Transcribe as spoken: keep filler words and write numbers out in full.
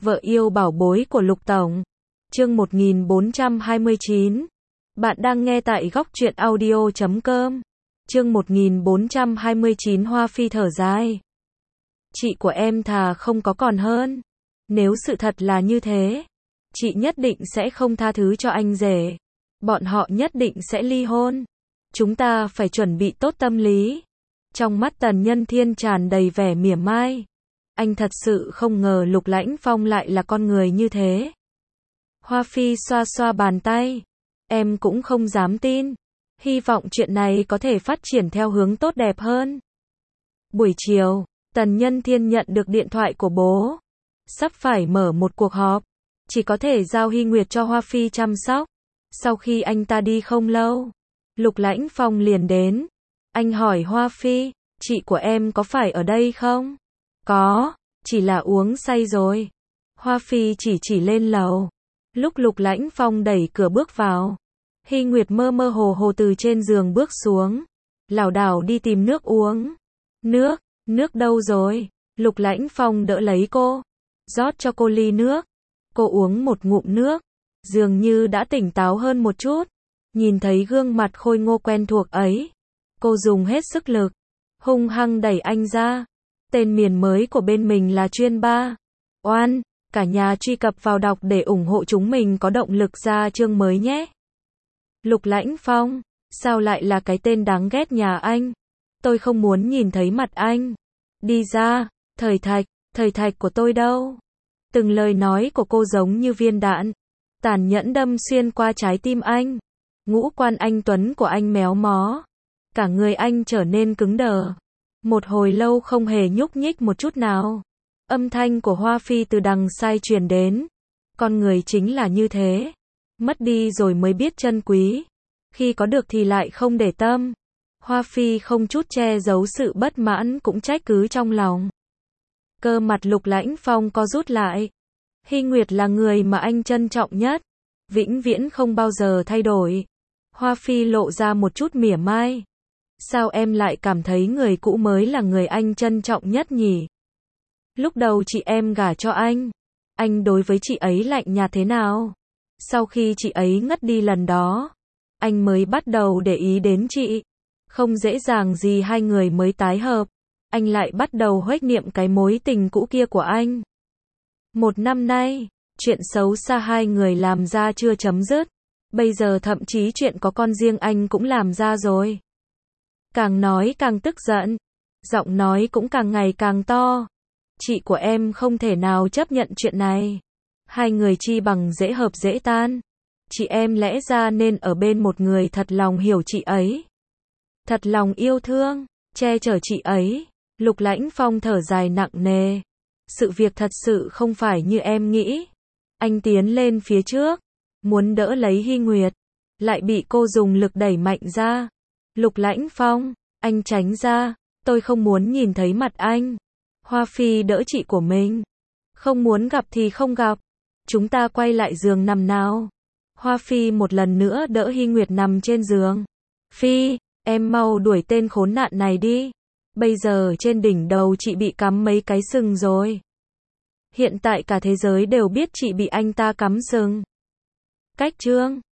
Vợ yêu bảo bối của Lục Tổng. Chương một nghìn bốn trăm hai mươi chín. Bạn đang nghe tại góc truyện audio chấm com. Chương một nghìn bốn trăm hai mươi chín. Hoa Phi thở dài. Chị của em thà không có còn hơn. Nếu sự thật là như thế, chị nhất định sẽ không tha thứ cho anh rể. Bọn họ nhất định sẽ ly hôn. Chúng ta phải chuẩn bị tốt tâm lý. Trong mắt Tần Nhân Thiên tràn đầy vẻ mỉa mai. Anh thật sự không ngờ Lục Lãnh Phong lại là con người như thế. Hoa Phi xoa xoa bàn tay. Em cũng không dám tin. Hy vọng chuyện này có thể phát triển theo hướng tốt đẹp hơn. Buổi chiều, Tần Nhân Thiên nhận được điện thoại của bố. Sắp phải mở một cuộc họp. Chỉ có thể giao Hy Nguyệt cho Hoa Phi chăm sóc. Sau khi anh ta đi không lâu, Lục Lãnh Phong liền đến. Anh hỏi Hoa Phi, chị của em có phải ở đây không? Có, chỉ là uống say rồi. Hoa Phi chỉ chỉ lên lầu. Lúc Lục Lãnh Phong đẩy cửa bước vào, Hy Nguyệt mơ mơ hồ hồ từ trên giường bước xuống, lảo đảo đi tìm nước uống. Nước, nước đâu rồi? Lục Lãnh Phong đỡ lấy cô, rót cho cô ly nước. Cô uống một ngụm nước, dường như đã tỉnh táo hơn một chút. Nhìn thấy gương mặt khôi ngô quen thuộc ấy, cô dùng hết sức lực, hung hăng đẩy anh ra. Tên miền mới của bên mình là Chuyên Ba. Oan, cả nhà truy cập vào đọc để ủng hộ chúng mình có động lực ra chương mới nhé. Lục Lãnh Phong, sao lại là cái tên đáng ghét nhà anh? Tôi không muốn nhìn thấy mặt anh. Đi ra, thời thạch, thời thạch của tôi đâu? Từng lời nói của cô giống như viên đạn, tàn nhẫn đâm xuyên qua trái tim anh. Ngũ quan anh tuấn của anh méo mó. Cả người anh trở nên cứng đờ. Một hồi lâu không hề nhúc nhích một chút nào. Âm thanh của Hoa Phi từ đằng sai truyền đến. Con người chính là như thế. Mất đi rồi mới biết trân quý. Khi có được thì lại không để tâm. Hoa Phi không chút che giấu sự bất mãn cũng trách cứ trong lòng. Cơ mặt Lục Lãnh Phong co rút lại. Hy Nguyệt là người mà anh trân trọng nhất. Vĩnh viễn không bao giờ thay đổi. Hoa Phi lộ ra một chút mỉa mai. Sao em lại cảm thấy người cũ mới là người anh trân trọng nhất nhỉ? Lúc đầu chị em gả cho anh, anh đối với chị ấy lạnh nhạt thế nào? Sau khi chị ấy ngất đi lần đó, anh mới bắt đầu để ý đến chị. Không dễ dàng gì hai người mới tái hợp. Anh lại bắt đầu huếch niệm cái mối tình cũ kia của anh. Một năm nay, chuyện xấu xa hai người làm ra chưa chấm dứt. Bây giờ thậm chí chuyện có con riêng anh cũng làm ra rồi. Càng nói càng tức giận. Giọng nói cũng càng ngày càng to. Chị của em không thể nào chấp nhận chuyện này. Hai người chi bằng dễ hợp dễ tan. Chị em lẽ ra nên ở bên một người thật lòng hiểu chị ấy. Thật lòng yêu thương, che chở chị ấy. Lục Lãnh Phong thở dài nặng nề. Sự việc thật sự không phải như em nghĩ. Anh tiến lên phía trước, muốn đỡ lấy Hy Nguyệt, lại bị cô dùng lực đẩy mạnh ra. Lục Lãnh Phong, anh tránh ra, tôi không muốn nhìn thấy mặt anh. Hoa Phi đỡ chị của mình. Không muốn gặp thì không gặp. Chúng ta quay lại giường nằm nào. Hoa Phi một lần nữa đỡ Hy Nguyệt nằm trên giường. Phi, em mau đuổi tên khốn nạn này đi. Bây giờ trên đỉnh đầu chị bị cắm mấy cái sừng rồi. Hiện tại cả thế giới đều biết chị bị anh ta cắm sừng. Cách chương